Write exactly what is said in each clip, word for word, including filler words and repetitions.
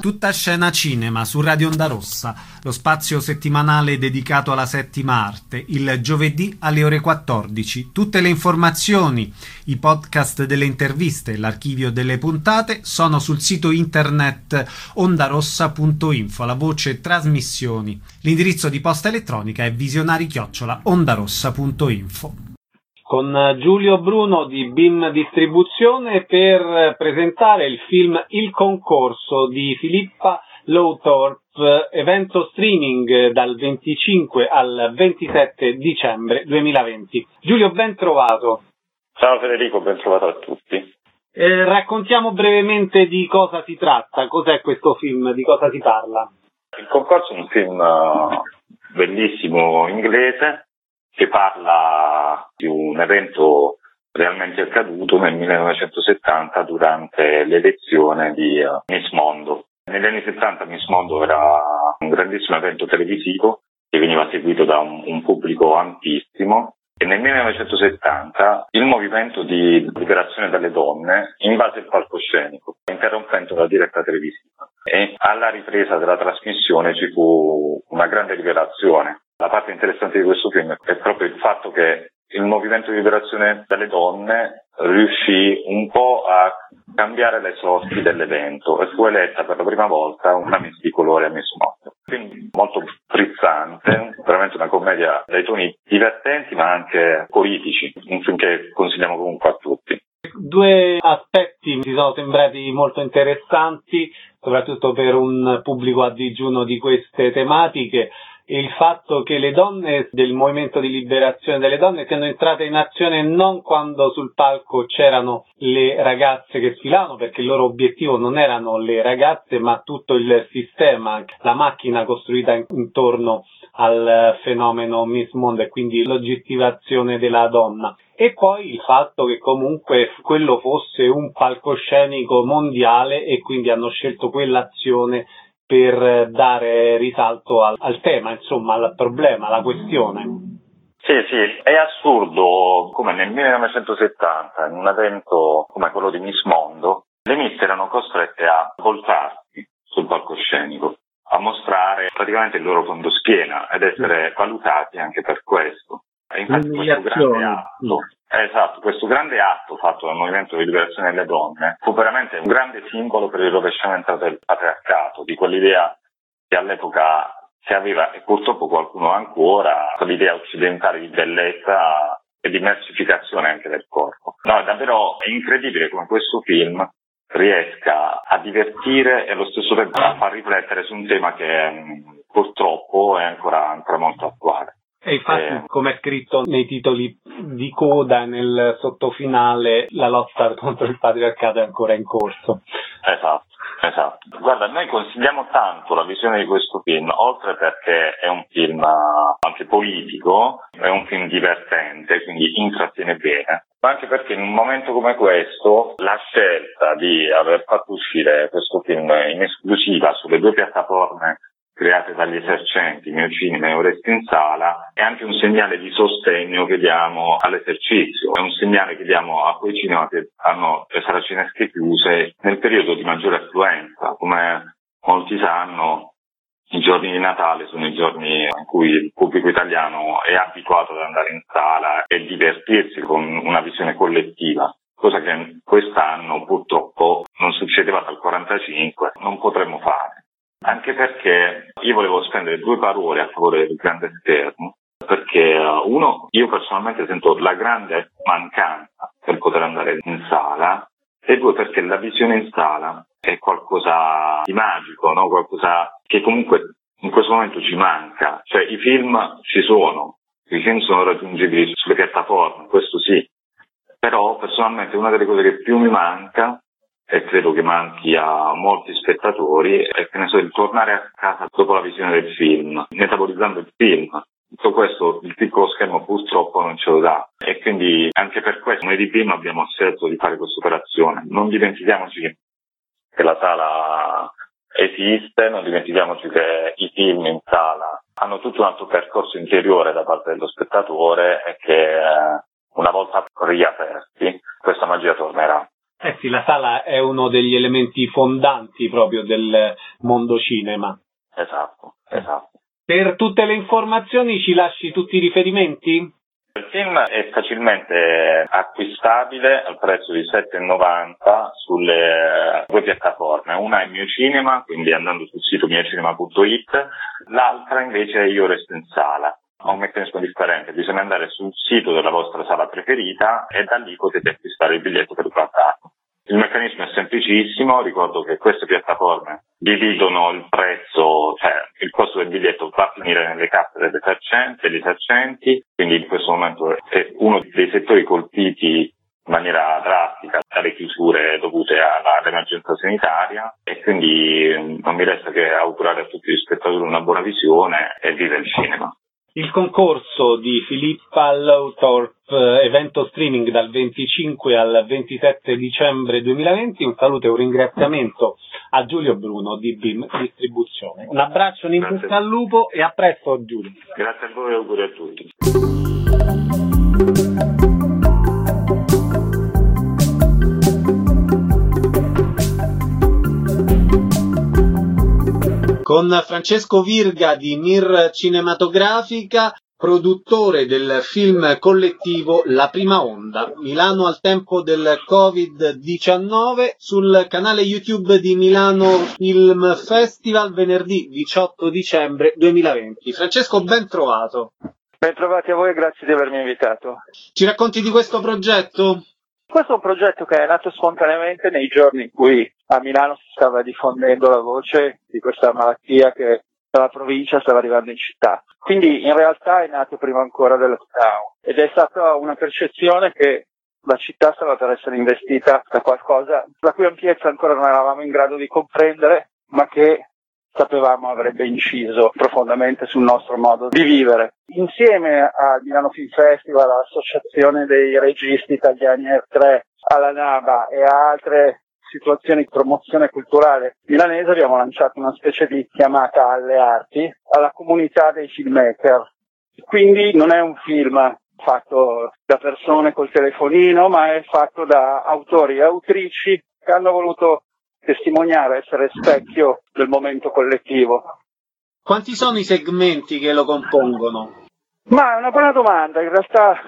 Tutta scena cinema su Radio Onda Rossa, lo spazio settimanale dedicato alla settima arte, il giovedì alle ore quattordici. Tutte le informazioni, i podcast delle interviste e l'archivio delle puntate sono sul sito internet ondarossa punto info, la voce trasmissioni. L'indirizzo di posta elettronica è visionari chiocciola ondarossa punto info. Con Giulio Bruno di B I M Distribuzione per presentare il film Il concorso di Filippa Lowthorpe, evento streaming dal venticinque al ventisette dicembre duemilaventi. Giulio, ben trovato. Ciao Federico, ben trovato a tutti. Eh, raccontiamo brevemente di cosa si tratta, cos'è questo film, di cosa si parla. Il concorso è un film bellissimo inglese che parla di un evento realmente accaduto nel millenovecentosettanta durante l'elezione di uh, Miss Mondo. Negli anni settanta Miss Mondo era un grandissimo evento televisivo che veniva seguito da un, un pubblico ampissimo e nel millenovecentosettanta il movimento di liberazione delle donne invase il palcoscenico, interrompendo la diretta televisiva. E alla ripresa della trasmissione ci fu una grande rivelazione. La parte interessante di questo film è proprio il fatto che il movimento di liberazione delle donne riuscì un po' a cambiare le sorti dell'evento e fu eletta per la prima volta una Miss di colore a Miss Mondo. Quindi molto frizzante, veramente una commedia dai toni divertenti ma anche politici, un film che consigliamo comunque a tutti. Due aspetti mi sono sembrati molto interessanti, soprattutto per un pubblico a digiuno di queste tematiche. Il fatto che le donne del movimento di liberazione delle donne siano entrate in azione non quando sul palco c'erano le ragazze che sfilavano, perché il loro obiettivo non erano le ragazze ma tutto il sistema, la macchina costruita intorno al fenomeno Miss Mondo e quindi l'oggettivazione della donna. E poi il fatto che comunque quello fosse un palcoscenico mondiale e quindi hanno scelto quell'azione per dare risalto al, al tema, insomma, al problema, alla questione. Sì, sì, è assurdo come nel millenovecentosettanta, in un evento come quello di Miss Mondo, le Miss erano costrette a voltarsi sul palcoscenico, a mostrare praticamente il loro fondoschiena ed essere valutati anche per questo. E infatti questo grande atto, esatto, questo grande atto fatto dal movimento di liberazione delle donne fu veramente un grande simbolo per il rovesciamento del patriarcato, di quell'idea che all'epoca si aveva, e purtroppo qualcuno ancora, l'idea occidentale di bellezza e di mercificazione anche del corpo. No, è davvero incredibile come questo film riesca a divertire e allo stesso tempo a far riflettere su un tema che mh, purtroppo è ancora, ancora molto attuale. E infatti, eh. come è scritto nei titoli di coda e nel sottofinale, la lotta contro il patriarcato è ancora in corso. Esatto, esatto. Guarda, noi consigliamo tanto la visione di questo film, oltre perché è un film anche politico, è un film divertente, quindi intrattiene bene, ma anche perché in un momento come questo la scelta di aver fatto uscire questo film in esclusiva sulle due piattaforme create dagli esercenti, Mio Cinema e Oresti in Sala, è anche un segnale di sostegno che diamo all'esercizio, è un segnale che diamo a quei cinema che hanno le saracinesche chiuse nel periodo di maggiore affluenza. Come molti sanno, i giorni di Natale sono i giorni in cui il pubblico italiano è abituato ad andare in sala e divertirsi con una visione collettiva, cosa che quest'anno purtroppo non succedeva dal quarantacinque, non potremmo fare. Anche perché io volevo spendere due parole a favore del grande schermo, perché uno, io personalmente sento la grande mancanza per poter andare in sala, e due, perché la visione in sala è qualcosa di magico, no? Qualcosa che comunque in questo momento ci manca. Cioè i film ci sono, i film sono raggiungibili sulle piattaforme, questo sì, però personalmente una delle cose che più mi manca, e credo che manchi a molti spettatori, è che ne so, il tornare a casa dopo la visione del film, metabolizzando il film. Tutto questo il piccolo schermo purtroppo non ce lo dà, e quindi anche per questo noi di B I M abbiamo scelto di fare questa operazione. Non dimentichiamoci che la sala esiste, non dimentichiamoci che i film in sala hanno tutto un altro percorso interiore da parte dello spettatore e che eh, una volta riaperti questa magia tornerà. Eh sì, la sala è uno degli elementi fondanti proprio del mondo cinema. Esatto, esatto. Per tutte le informazioni ci lasci tutti i riferimenti? Il film è facilmente acquistabile al prezzo di sette e novanta sulle due piattaforme. Una è Mio Cinema, quindi andando sul sito miocinema punto it, l'altra invece è Io Resto in Sala. Ha un meccanismo differente, bisogna andare sul sito della vostra sala preferita e da lì potete acquistare il biglietto per guardarlo. Il meccanismo è semplicissimo, ricordo che queste piattaforme dividono il prezzo, cioè il costo del biglietto va a finire nelle casse delle esercenti, degli esercenti, quindi in questo momento è uno dei settori colpiti in maniera drastica dalle chiusure dovute all'emergenza sanitaria e quindi non mi resta che augurare a tutti gli spettatori una buona visione e viva il cinema. Il concorso di Filippa Lowthorpe, evento streaming dal venticinque al ventisette dicembre duemilaventi. Un saluto e un ringraziamento a Giulio Bruno di B I M Distribuzione. Un abbraccio, un in bocca al lupo e a presto Giulio. Grazie a voi e auguri a tutti. Con Francesco Virga di Mir Cinematografica, produttore del film collettivo La Prima Onda, Milano al tempo del covid diciannove, sul canale YouTube di Milano Film Festival venerdì diciotto dicembre duemilaventi. Francesco, ben trovato. Ben trovati a voi e grazie di avermi invitato. Ci racconti di questo progetto? Questo è un progetto che è nato spontaneamente nei giorni in cui a Milano si stava diffondendo la voce di questa malattia che dalla provincia stava arrivando in città. Quindi in realtà è nato prima ancora del lockdown ed è stata una percezione che la città stava per essere investita da qualcosa la cui ampiezza ancora non eravamo in grado di comprendere, ma che sapevamo avrebbe inciso profondamente sul nostro modo di vivere. Insieme al Milano Film Festival, all'Associazione dei Registi Italiani R tre, alla NABA e a altre situazioni di promozione culturale milanese abbiamo lanciato una specie di chiamata alle arti, alla comunità dei filmmaker. Quindi non è un film fatto da persone col telefonino, ma è fatto da autori e autrici che hanno voluto testimoniare, essere specchio del momento collettivo. Quanti sono i segmenti che lo compongono? Ma è una buona domanda, in realtà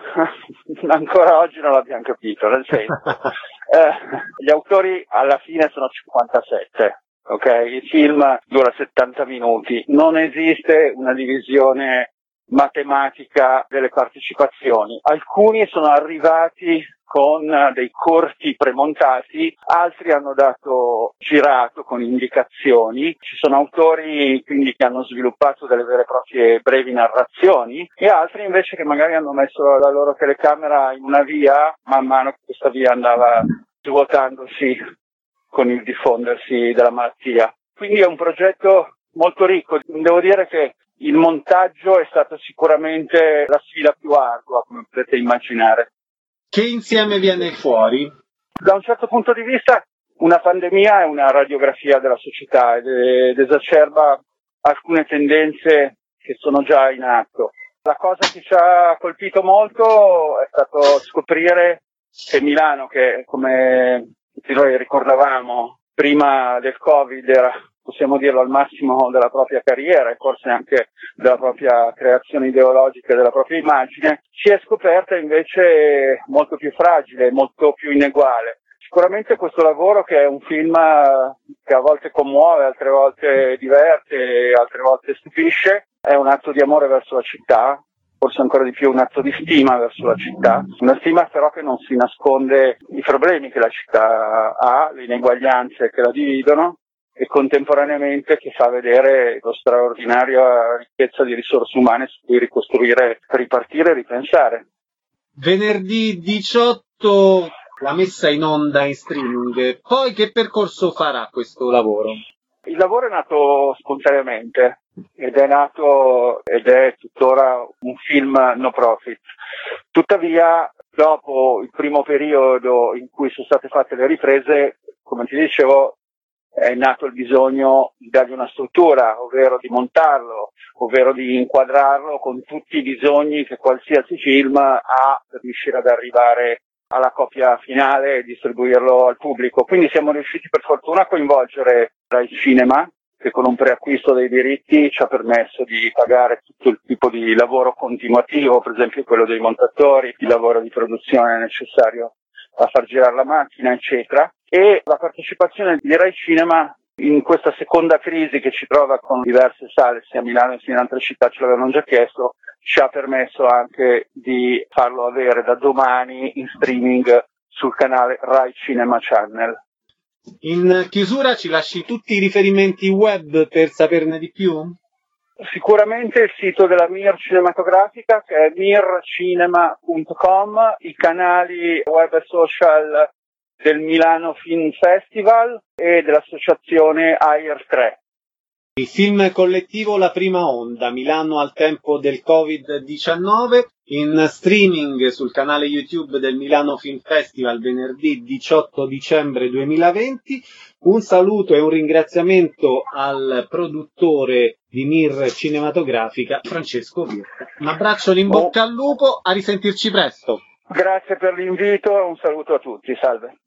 ancora oggi non l'abbiamo capito, nel senso, eh, gli autori alla fine sono cinquantasette, ok? Il film dura settanta minuti, non esiste una divisione matematica delle partecipazioni, alcuni sono arrivati con dei corti premontati, altri hanno dato girato con indicazioni, ci sono autori quindi che hanno sviluppato delle vere e proprie brevi narrazioni e altri invece che magari hanno messo la loro telecamera in una via man mano che questa via andava svuotandosi con il diffondersi della malattia. Quindi è un progetto molto ricco, devo dire che il montaggio è stato sicuramente la sfida più ardua, come potete immaginare. Che insieme viene fuori? Da un certo punto di vista una pandemia è una radiografia della società ed, ed esacerba alcune tendenze che sono già in atto. La cosa che ci ha colpito molto è stato scoprire che Milano, che come tutti noi ricordavamo prima del Covid era, possiamo dirlo, al massimo della propria carriera e forse anche della propria creazione ideologica e della propria immagine, si è scoperta invece molto più fragile, molto più ineguale. Sicuramente questo lavoro, che è un film che a volte commuove, altre volte diverte, altre volte stupisce, è un atto di amore verso la città, forse ancora di più un atto di stima verso la città, una stima però che non si nasconde i problemi che la città ha, le ineguaglianze che la dividono, e contemporaneamente che fa vedere la straordinaria ricchezza di risorse umane su cui ricostruire, ripartire e ripensare. Venerdì diciotto la messa in onda in streaming, poi che percorso farà questo lavoro? Il lavoro è nato spontaneamente ed è nato ed è tuttora un film no profit. Tuttavia, dopo il primo periodo in cui sono state fatte le riprese, come ti dicevo, è nato il bisogno di dargli una struttura, ovvero di montarlo, ovvero di inquadrarlo con tutti i bisogni che qualsiasi film ha per riuscire ad arrivare alla copia finale e distribuirlo al pubblico. Quindi siamo riusciti per fortuna a coinvolgere Rai Cinema, che con un preacquisto dei diritti ci ha permesso di pagare tutto il tipo di lavoro continuativo, per esempio quello dei montatori, il lavoro di produzione necessario a far girare la macchina, eccetera. E la partecipazione di Rai Cinema in questa seconda crisi che ci trova con diverse sale, sia a Milano sia in altre città, ce l'avevano già chiesto, ci ha permesso anche di farlo avere da domani in streaming sul canale Rai Cinema Channel. In chiusura ci lasci tutti i riferimenti web per saperne di più? Sicuramente il sito della Mir Cinematografica, che è mircinema punto com, i canali web e social del Milano Film Festival e dell'associazione A I R tre. Il film collettivo La Prima Onda, Milano al tempo del covid diciannove, in streaming sul canale YouTube del Milano Film Festival venerdì diciotto dicembre duemilaventi. Un saluto e un ringraziamento al produttore di Mir Cinematografica, Francesco Virta. Un abbraccio in bocca al lupo, a risentirci presto. Grazie per l'invito e un saluto a tutti, salve.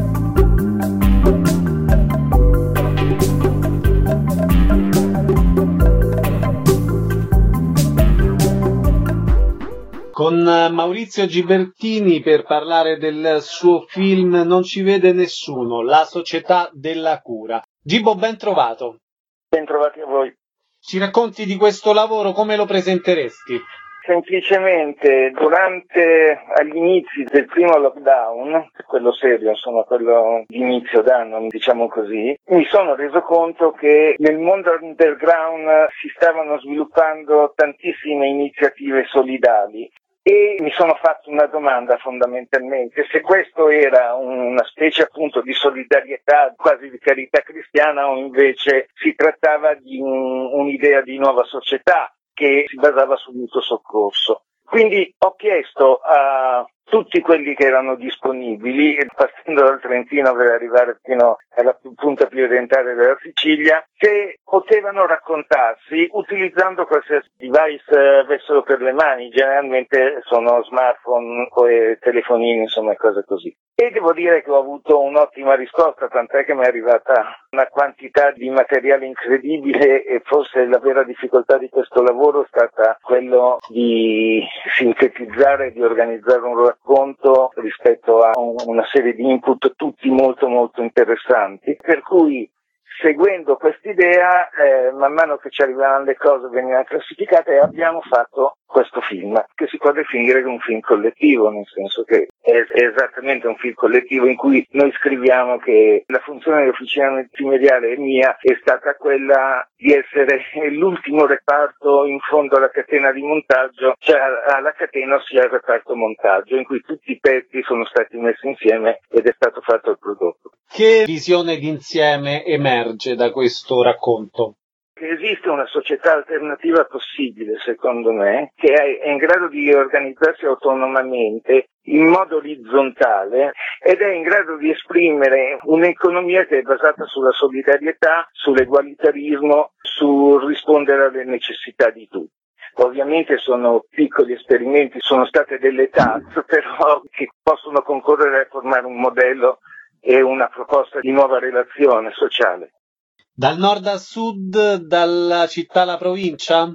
Con Maurizio Gibertini per parlare del suo film Non ci vede nessuno, La società della cura. Gibbo, ben trovato. Ben trovati a voi. Ci racconti di questo lavoro, come lo presenteresti? Semplicemente, durante, agli inizi del primo lockdown, quello serio, insomma, quello di inizio d'anno, diciamo così, mi sono reso conto che nel mondo underground si stavano sviluppando tantissime iniziative solidali. E mi sono fatto una domanda fondamentalmente, se questo era una specie appunto di solidarietà, quasi di carità cristiana, o invece si trattava di un, un'idea di nuova società che si basava sul mutuo soccorso. Quindi ho chiesto a tutti quelli che erano disponibili, partendo dal Trentino per arrivare fino alla punta più orientale della Sicilia, se potevano raccontarsi utilizzando qualsiasi device avessero per le mani, generalmente sono smartphone o telefonini, insomma cose così. E devo dire che ho avuto un'ottima risposta, tant'è che mi è arrivata una quantità di materiale incredibile e forse la vera difficoltà di questo lavoro è stata quello di sintetizzare e di organizzare un racconto rispetto a una serie di input tutti molto molto interessanti, per cui seguendo quest'idea, eh, man mano che ci arrivavano le cose venivano classificate e abbiamo fatto questo film, che si può definire un film collettivo, nel senso che è, è esattamente un film collettivo in cui noi scriviamo che la funzione dell'officina multimediale mia è stata quella di essere l'ultimo reparto in fondo alla catena di montaggio, cioè alla catena ossia il reparto montaggio, in cui tutti i pezzi sono stati messi insieme ed è stato fatto il prodotto. Che visione d'insieme emerge da questo racconto? Esiste una società alternativa possibile, secondo me, che è in grado di organizzarsi autonomamente in modo orizzontale ed è in grado di esprimere un'economia che è basata sulla solidarietà, sull'egualitarismo, sul rispondere alle necessità di tutti. Ovviamente sono piccoli esperimenti, sono state delle task, però che possono concorrere a formare un modello e una proposta di nuova relazione sociale. Dal nord al sud, dalla città alla provincia?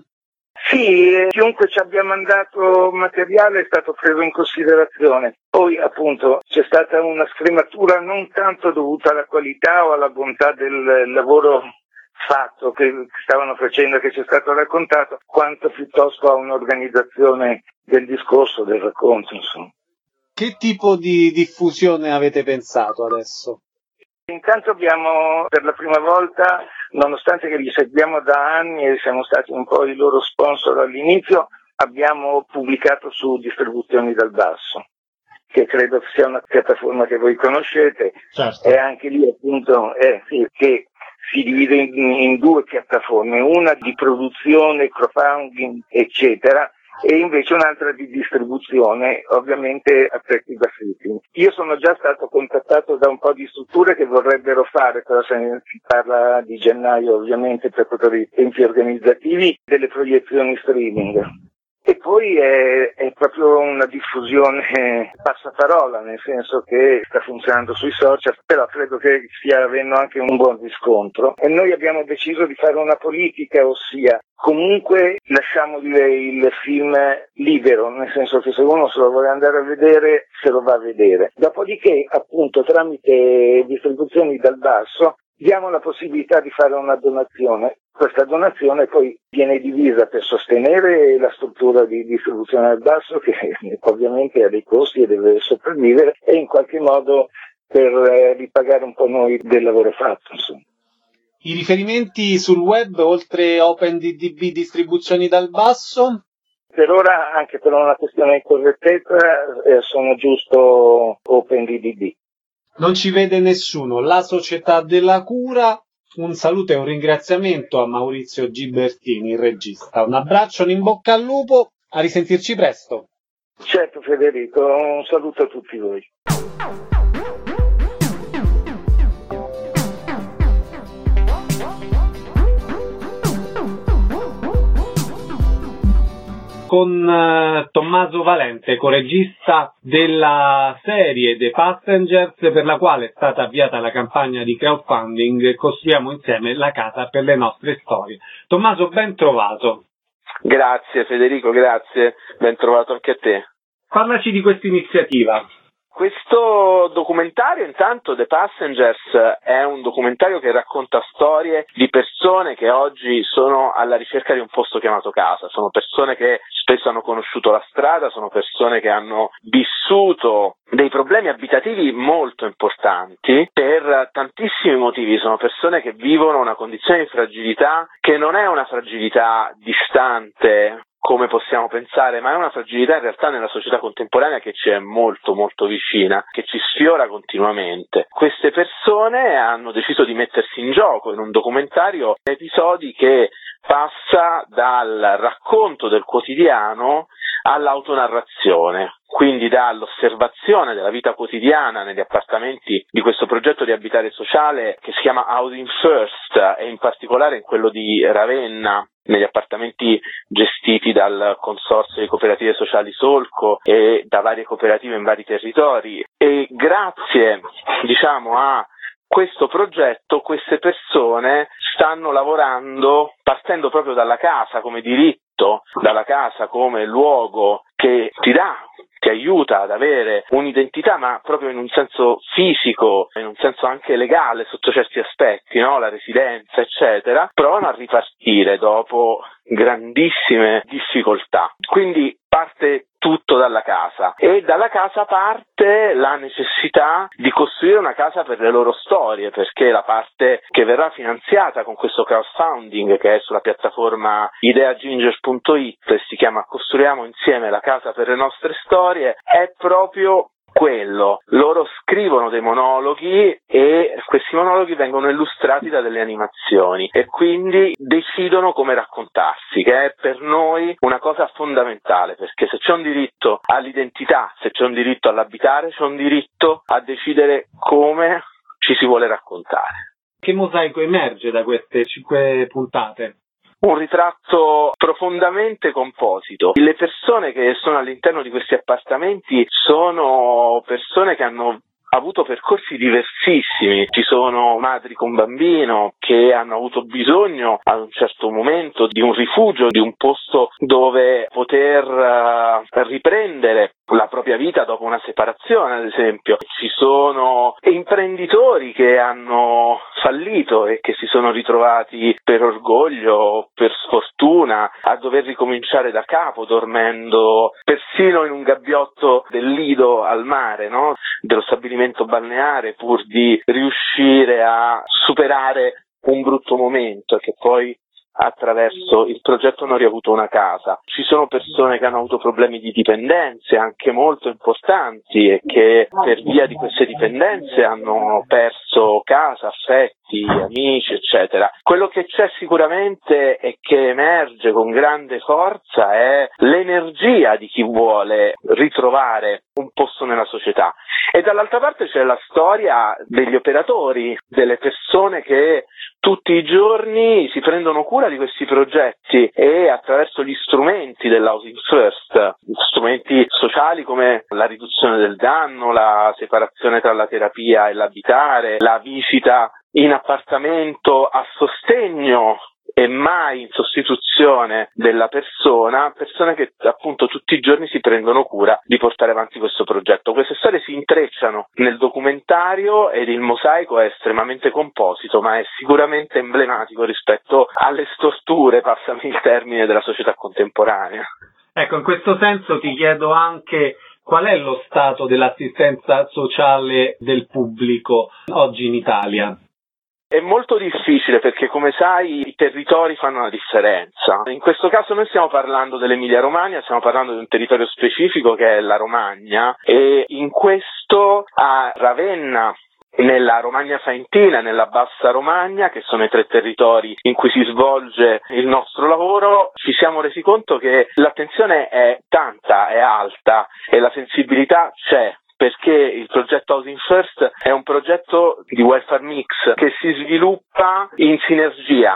Sì, chiunque ci abbia mandato materiale è stato preso in considerazione. Poi appunto c'è stata una scrematura non tanto dovuta alla qualità o alla bontà del lavoro fatto che stavano facendo, che ci è stato raccontato, quanto piuttosto a un'organizzazione del discorso, del racconto, insomma. Che tipo di diffusione avete pensato adesso? Intanto abbiamo per la prima volta, nonostante che li seguiamo da anni e siamo stati un po' i loro sponsor all'inizio, abbiamo pubblicato su Distribuzioni dal Basso, che credo sia una piattaforma che voi conoscete. Certo. E anche lì appunto è sì, che si divide in, in due piattaforme, una di produzione, crowdfunding, eccetera, e invece un'altra di distribuzione, ovviamente a prezzi bassissimi. Io sono già stato contattato da un po' di strutture che vorrebbero fare, però se si parla di gennaio ovviamente per i tempi organizzativi, delle proiezioni streaming. E poi è, è proprio una diffusione passaparola, nel senso che sta funzionando sui social, però credo che stia avendo anche un buon riscontro. E noi abbiamo deciso di fare una politica, ossia comunque lasciamo il, il film libero, nel senso che se uno se lo vuole andare a vedere, se lo va a vedere. Dopodiché, appunto, tramite distribuzioni dal basso, diamo la possibilità di fare una donazione. Questa donazione poi viene divisa per sostenere la struttura di distribuzione al basso, che ovviamente ha dei costi e deve sopravvivere, e in qualche modo per eh, ripagare un po' noi del lavoro fatto, insomma. I riferimenti sul web, oltre OpenDDB distribuzioni dal basso? Per ora, anche per una questione di correttezza, eh, sono giusto OpenDDB. Non ci vede nessuno. La Società della Cura. Un saluto e un ringraziamento a Maurizio Gibertini, il regista. Un abbraccio, un in bocca al lupo, a risentirci presto. Certo Federico, un saluto a tutti voi. Con uh, Tommaso Valente, coregista della serie The Passengers, per la quale è stata avviata la campagna di crowdfunding Costruiamo insieme la casa per le nostre storie. Tommaso, ben trovato. Grazie Federico, grazie, ben trovato anche a te. Parlaci di questa iniziativa. Questo documentario, intanto, The Passengers, è un documentario che racconta storie di persone che oggi sono alla ricerca di un posto chiamato casa. Sono persone che spesso hanno conosciuto la strada, sono persone che hanno vissuto dei problemi abitativi molto importanti per tantissimi motivi. Sono persone che vivono una condizione di fragilità che non è una fragilità distante, come possiamo pensare, ma è una fragilità in realtà nella società contemporanea che ci è molto molto vicina, che ci sfiora continuamente. Queste persone hanno deciso di mettersi in gioco in un documentario, episodi che passa dal racconto del quotidiano all'autonarrazione, quindi dall'osservazione della vita quotidiana negli appartamenti di questo progetto di abitare sociale che si chiama Housing First, e in particolare in quello di Ravenna, negli appartamenti gestiti dal Consorzio di Cooperative Sociali Solco e da varie cooperative in vari territori. E grazie, diciamo, a questo progetto, queste persone stanno lavorando partendo proprio dalla casa come diritto, dalla casa come luogo che ti dà, ti aiuta ad avere un'identità, ma proprio in un senso fisico, in un senso anche legale sotto certi aspetti, no? La residenza, eccetera, provano a ripartire dopo grandissime difficoltà. Quindi parte tutto dalla casa, e dalla casa parte la necessità di costruire una casa per le loro storie, perché la parte che verrà finanziata con questo crowdfunding, che è sulla piattaforma ideaginger punto it e si chiama Costruiamo insieme la casa per le nostre storie, è proprio quello. Loro scrivono dei monologhi e questi monologhi vengono illustrati da delle animazioni, e quindi decidono come raccontarsi, che è per noi una cosa fondamentale, perché se c'è un diritto all'identità, se c'è un diritto all'abitare, c'è un diritto a decidere come ci si vuole raccontare. Che mosaico emerge da queste cinque puntate? Un ritratto profondamente composito. Le persone che sono all'interno di questi appartamenti sono persone che hanno avuto percorsi diversissimi. Ci sono madri con bambino che hanno avuto bisogno ad un certo momento di un rifugio, di un posto dove poter uh, riprendere la propria vita dopo una separazione, ad esempio. Ci sono imprenditori che hanno fallito e che si sono ritrovati per orgoglio o per sfortuna a dover ricominciare da capo, dormendo persino in un gabbiotto del lido al mare, no? Dello stabilimento balneare, pur di riuscire a superare un brutto momento, che poi attraverso il progetto hanno riavuto una casa. Ci sono persone che hanno avuto problemi di dipendenze anche molto importanti e che per via di queste dipendenze hanno perso casa, affetti, amici, eccetera. Quello che c'è sicuramente e che emerge con grande forza è l'energia di chi vuole ritrovare un posto nella società, e dall'altra parte c'è la storia degli operatori, delle persone che tutti i giorni si prendono cura di questi progetti e attraverso gli strumenti dell'Housing First, strumenti sociali come la riduzione del danno, la separazione tra la terapia e l'abitare, la visita in appartamento a sostegno e mai in sostituzione della persona, persone che appunto tutti i giorni si prendono cura di portare avanti questo progetto. Queste storie si intrecciano nel documentario ed il mosaico è estremamente composito, ma è sicuramente emblematico rispetto alle storture, passami il termine, della società contemporanea. Ecco, in questo senso ti chiedo anche qual è lo stato dell'assistenza sociale del pubblico oggi in Italia. È molto difficile perché, come sai, i territori fanno la differenza. In questo caso noi stiamo parlando dell'Emilia Romagna, stiamo parlando di un territorio specifico che è la Romagna, e in questo a Ravenna, nella Romagna Faentina, nella Bassa Romagna, che sono i tre territori in cui si svolge il nostro lavoro, ci siamo resi conto che l'attenzione è tanta, è alta e la sensibilità c'è, perché il progetto Housing First è un progetto di welfare mix che si sviluppa in sinergia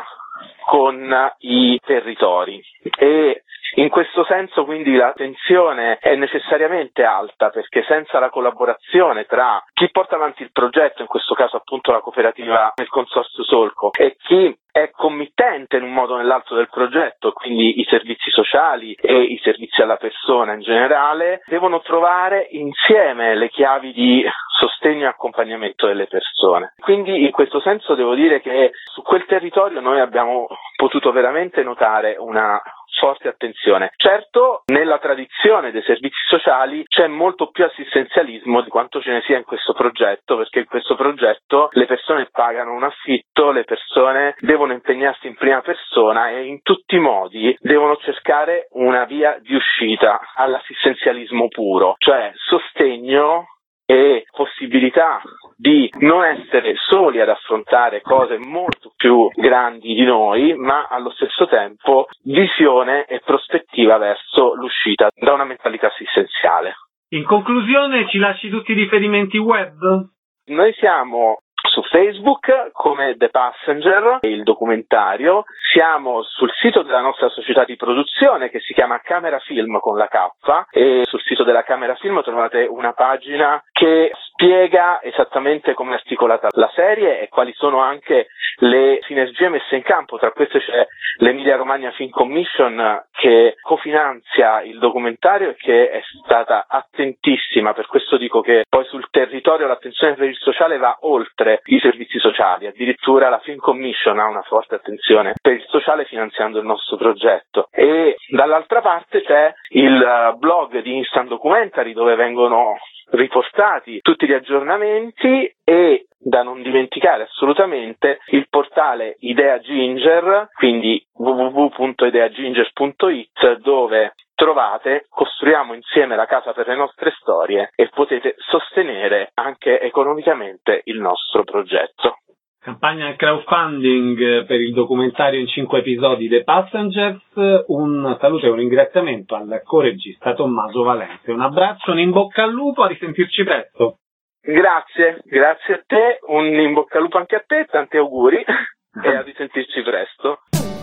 con i territori e in questo senso quindi la tensione è necessariamente alta, perché senza la collaborazione tra chi porta avanti il progetto, in questo caso appunto la cooperativa del Consorzio Solco, e chi è committente in un modo o nell'altro del progetto, quindi i servizi sociali e i servizi alla persona in generale, devono trovare insieme le chiavi di sostegno e accompagnamento delle persone. Quindi in questo senso devo dire che su quel territorio noi abbiamo potuto veramente notare una forte attenzione. Certo, nella tradizione dei servizi sociali c'è molto più assistenzialismo di quanto ce ne sia in questo progetto, perché in questo progetto le persone pagano un affitto, le persone devono impegnarsi in prima persona e in tutti i modi devono cercare una via di uscita all'assistenzialismo puro, cioè sostegno e possibilità di non essere soli ad affrontare cose molto più grandi di noi, ma allo stesso tempo visione e prospettiva verso l'uscita da una mentalità assistenziale. In conclusione, ci lasci tutti i riferimenti web? Noi siamo su Facebook come The Passenger, il documentario, siamo sul sito della nostra società di produzione che si chiama Camera Film con la K, e sul sito della Camera Film trovate una pagina che spiega esattamente come è articolata la serie e quali sono anche le sinergie messe in campo. Tra queste c'è l'Emilia Romagna Film Commission che cofinanzia il documentario e che è stata attentissima, per questo dico che poi sul territorio l'attenzione per il sociale va oltre i servizi sociali, addirittura la Film Commission ha una forte attenzione per il sociale finanziando il nostro progetto. E dall'altra parte c'è il blog di Instant Documentary dove vengono riportati tutti gli aggiornamenti e, da non dimenticare assolutamente, il portale Idea Ginger, quindi w w w punto idea ginger punto i t, dove trovate Costruiamo insieme la casa per le nostre storie e potete sostenere anche economicamente il nostro progetto. Campagna crowdfunding per il documentario in cinque episodi The Passengers. Un saluto e un ringraziamento al co-regista Tommaso Valente. Un abbraccio, un in bocca al lupo, a risentirci presto. Grazie, grazie a te, un in bocca al lupo anche a te, tanti auguri e a risentirci presto.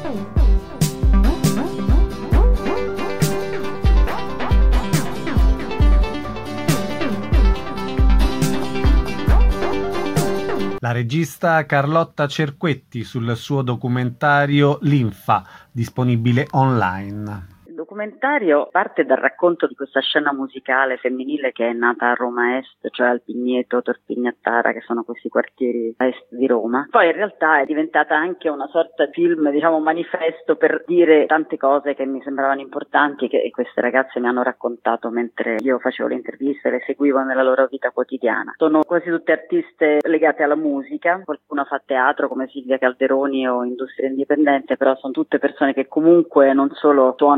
La regista Carlotta Cerquetti sul suo documentario Linfa, disponibile online. Il documentario parte dal racconto di questa scena musicale femminile che è nata a Roma Est, cioè al Pigneto, Torpignattara, che sono questi quartieri a est di Roma. Poi in realtà è diventata anche una sorta di film, diciamo manifesto, per dire tante cose che mi sembravano importanti, che queste ragazze mi hanno raccontato mentre io facevo le interviste, le seguivo nella loro vita quotidiana. Sono quasi tutte artiste legate alla musica, qualcuna fa teatro come Silvia Calderoni o industria indipendente, però sono tutte persone che comunque non solo suonano e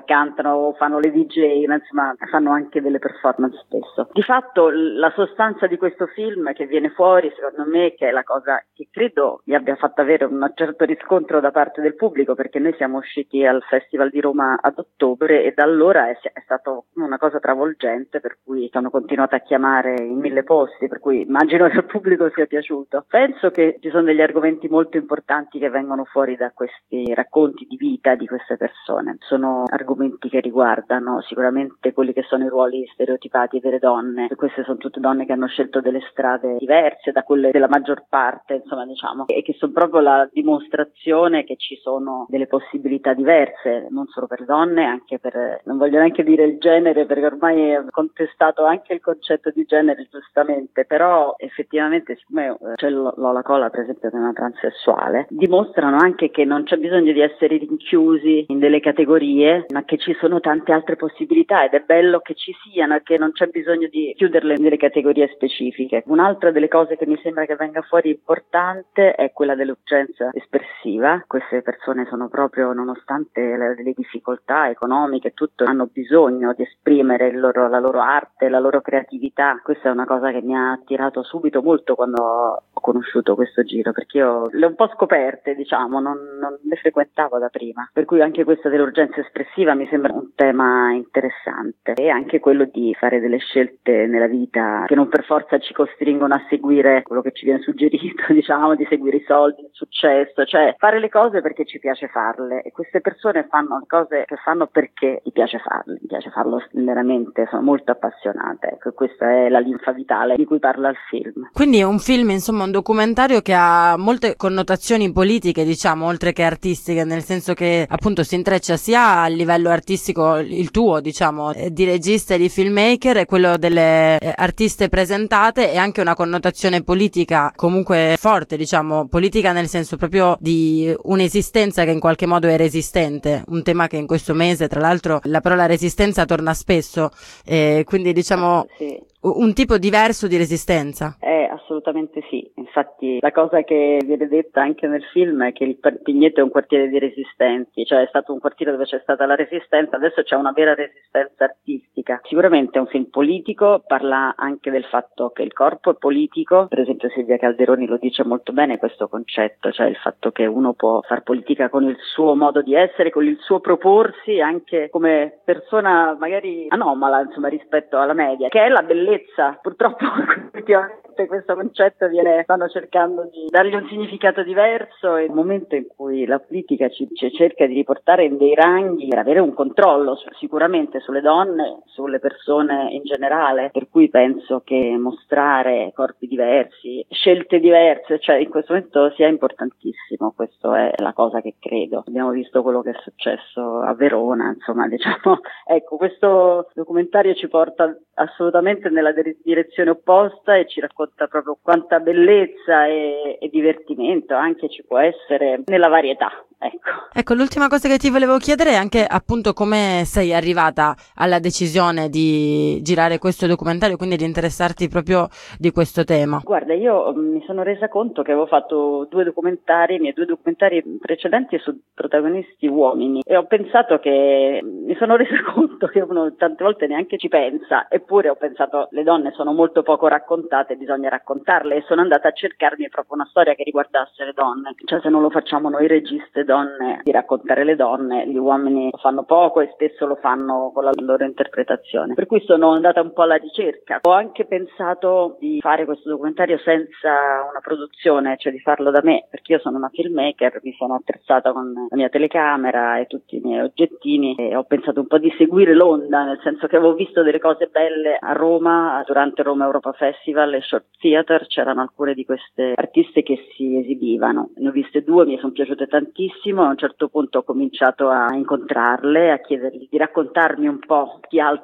cantano, fanno le D J, insomma fanno anche delle performance spesso. Di fatto la sostanza di questo film che viene fuori, secondo me, che è la cosa che credo mi abbia fatto avere un certo riscontro da parte del pubblico, perché noi siamo usciti al Festival di Roma ad ottobre e da allora è, è stata una cosa travolgente, per cui sono continuata a chiamare in mille posti, per cui immagino che al pubblico sia piaciuto. Penso che ci sono degli argomenti molto importanti che vengono fuori da questi racconti di vita di queste persone. Sono argomenti che riguardano sicuramente quelli che sono i ruoli stereotipati delle donne. Queste sono tutte donne che hanno scelto delle strade diverse da quelle della maggior parte, insomma, diciamo, e che sono proprio la dimostrazione che ci sono delle possibilità diverse, non solo per donne, anche per, non voglio neanche dire il genere, perché ormai è contestato anche il concetto di genere, giustamente, però effettivamente, siccome c'è Lola Cola, per esempio, che è una transessuale, dimostrano anche che non c'è bisogno di essere rinchiusi in delle categorie, ma che ci sono tante altre possibilità, ed è bello che ci siano e che non c'è bisogno di chiuderle in delle categorie specifiche. Un'altra delle cose che mi sembra che venga fuori importante è quella dell'urgenza espressiva. Queste persone sono proprio, nonostante le, le difficoltà economiche e tutto, hanno bisogno di esprimere il loro, la loro arte, la loro creatività. Questa è una cosa che mi ha attirato subito molto quando ho conosciuto questo giro, perché io le ho un po' scoperte, diciamo, non, non le frequentavo da prima, per cui anche questa dell'urgenza espressiva mi sembra un tema interessante, e anche quello di fare delle scelte nella vita che non per forza ci costringono a seguire quello che ci viene suggerito, diciamo, di seguire i soldi, il successo, cioè fare le cose perché ci piace farle, e queste persone fanno le cose che fanno perché gli piace farle, gli piace farlo veramente, sono molto appassionate. Ecco, questa è la linfa vitale di cui parla il film. Quindi è un film, insomma, un documentario che ha molte connotazioni politiche, diciamo, oltre che artistiche, nel senso che appunto si intreccia sia a livello artistico, il tuo, diciamo, di regista e di filmmaker, e quello delle eh, artiste presentate, e anche una connotazione politica comunque forte, diciamo, politica nel senso proprio di un'esistenza che in qualche modo è resistente, un tema che in questo mese, tra l'altro, la parola resistenza torna spesso, eh, quindi diciamo sì. un tipo diverso di resistenza. Eh, assolutamente sì. Infatti la cosa che viene detta anche nel film è che il Pigneto è un quartiere di resistenti, cioè è stato un quartiere dove c'è stata la resistenza, adesso c'è una vera resistenza artistica. Sicuramente è un film politico, parla anche del fatto che il corpo è politico, per esempio Silvia Calderoni lo dice molto bene questo concetto, cioè il fatto che uno può far politica con il suo modo di essere, con il suo proporsi, anche come persona magari anomala, insomma, rispetto alla media, che è la bellezza. Purtroppo ultimamente questo concetto viene, stanno cercando di dargli un significato diverso, e nel momento in cui la politica ci, ci cerca di riportare in dei ranghi per avere un controllo su, sicuramente sulle donne, sulle persone in generale, per cui penso che mostrare corpi diversi, scelte diverse, cioè in questo momento sia importantissimo. Questa è la cosa che credo. Abbiamo visto quello che è successo a Verona, insomma, diciamo, ecco, questo documentario ci porta assolutamente nella direzione opposta e ci racconta proprio quanta bellezza e, e divertimento anche ci può essere nella varietà. Ecco. Ecco, l'ultima cosa che ti volevo chiedere è anche appunto come sei arrivata alla decisione di girare questo documentario, quindi di interessarti proprio di questo tema. Guarda, io mi sono resa conto che avevo fatto due documentari, i miei due documentari precedenti su protagonisti uomini, e ho pensato che, mi sono resa conto che uno tante volte neanche ci pensa, eppure ho pensato le donne sono molto poco raccontate, bisogna raccontarle, e sono andata a cercarmi proprio una storia che riguardasse le donne, cioè se non lo facciamo noi registe donne di raccontare le donne, gli uomini lo fanno poco e spesso lo fanno con la loro interpretazione, per cui sono andata un po' alla ricerca. Ho anche pensato di fare questo documentario senza una produzione, cioè di farlo da me, perché io sono una filmmaker, mi sono attrezzata con la mia telecamera e tutti i miei oggettini, e ho pensato un po' di seguire l'onda, nel senso che avevo visto delle cose belle a Roma durante Roma Europa Festival e Short Theater, c'erano alcune di queste artiste che si esibivano, ne ho viste due, mi sono piaciute tantissimo. A un certo punto ho cominciato a incontrarle, a chiedergli di raccontarmi un po' chi altro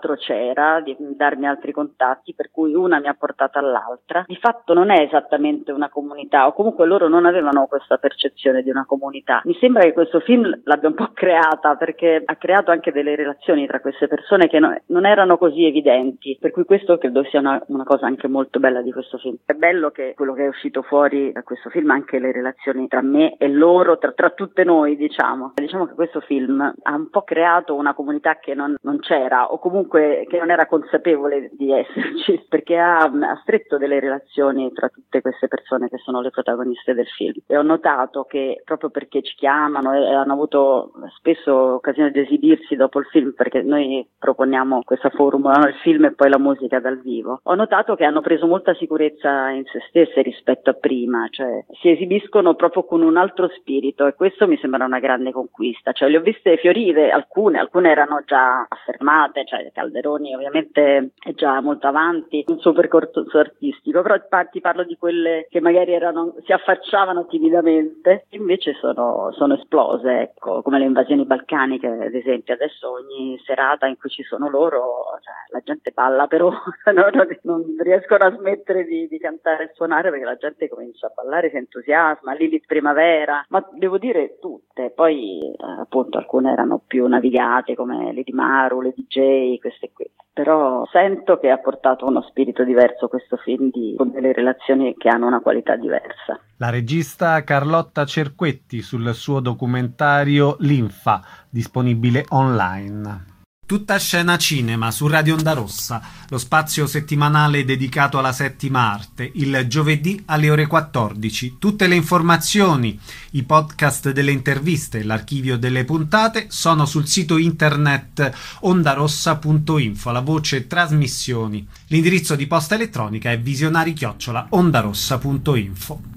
l'altro c'era, di darmi altri contatti, per cui una mi ha portata all'altra. Di fatto non è esattamente una comunità, o comunque loro non avevano questa percezione di una comunità. Mi sembra che questo film l'abbia un po' creata, perché ha creato anche delle relazioni tra queste persone che no, non erano così evidenti, per cui questo credo sia una, una cosa anche molto bella di questo film. È bello che quello che è uscito fuori da questo film, anche le relazioni tra me e loro, tra, tra tutte noi, diciamo. Diciamo che questo film ha un po' creato una comunità che non, non c'era, o comunque che non era consapevole di esserci, perché ha, ha stretto delle relazioni tra tutte queste persone che sono le protagoniste del film. E ho notato che proprio perché ci chiamano e hanno avuto spesso occasione di esibirsi dopo il film, perché noi proponiamo questa formula, no? Il film e poi la musica dal vivo, ho notato che hanno preso molta sicurezza in se stesse rispetto a prima, cioè si esibiscono proprio con un altro spirito, e questo mi sembra una grande conquista. Cioè le ho viste fiorire, alcune, alcune erano già affermate, cioè Calderoni ovviamente è già molto avanti nel suo percorso artistico, però ti parlo di quelle che magari erano, si affacciavano timidamente, invece sono, sono esplose, ecco, come le invasioni balcaniche ad esempio. Adesso ogni serata in cui ci sono loro, cioè, la gente balla, però no, non, non riescono a smettere di, di cantare e suonare, perché la gente comincia a ballare, si entusiasma. Lilith Primavera, ma devo dire tutte, poi eh, appunto alcune erano più navigate come Lady Maru, le D J, queste qui, però sento che ha portato uno spirito diverso questo film, di, con delle relazioni che hanno una qualità diversa. La regista Carlotta Cerquetti sul suo documentario Linfa, disponibile online. Tutta scena cinema su Radio Onda Rossa, lo spazio settimanale dedicato alla settima arte, il giovedì alle ore quattordici. Tutte le informazioni, i podcast delle interviste e l'archivio delle puntate sono sul sito internet ondarossa punto info, la voce trasmissioni. L'indirizzo di posta elettronica è visionari chiocciola ondarossa punto info.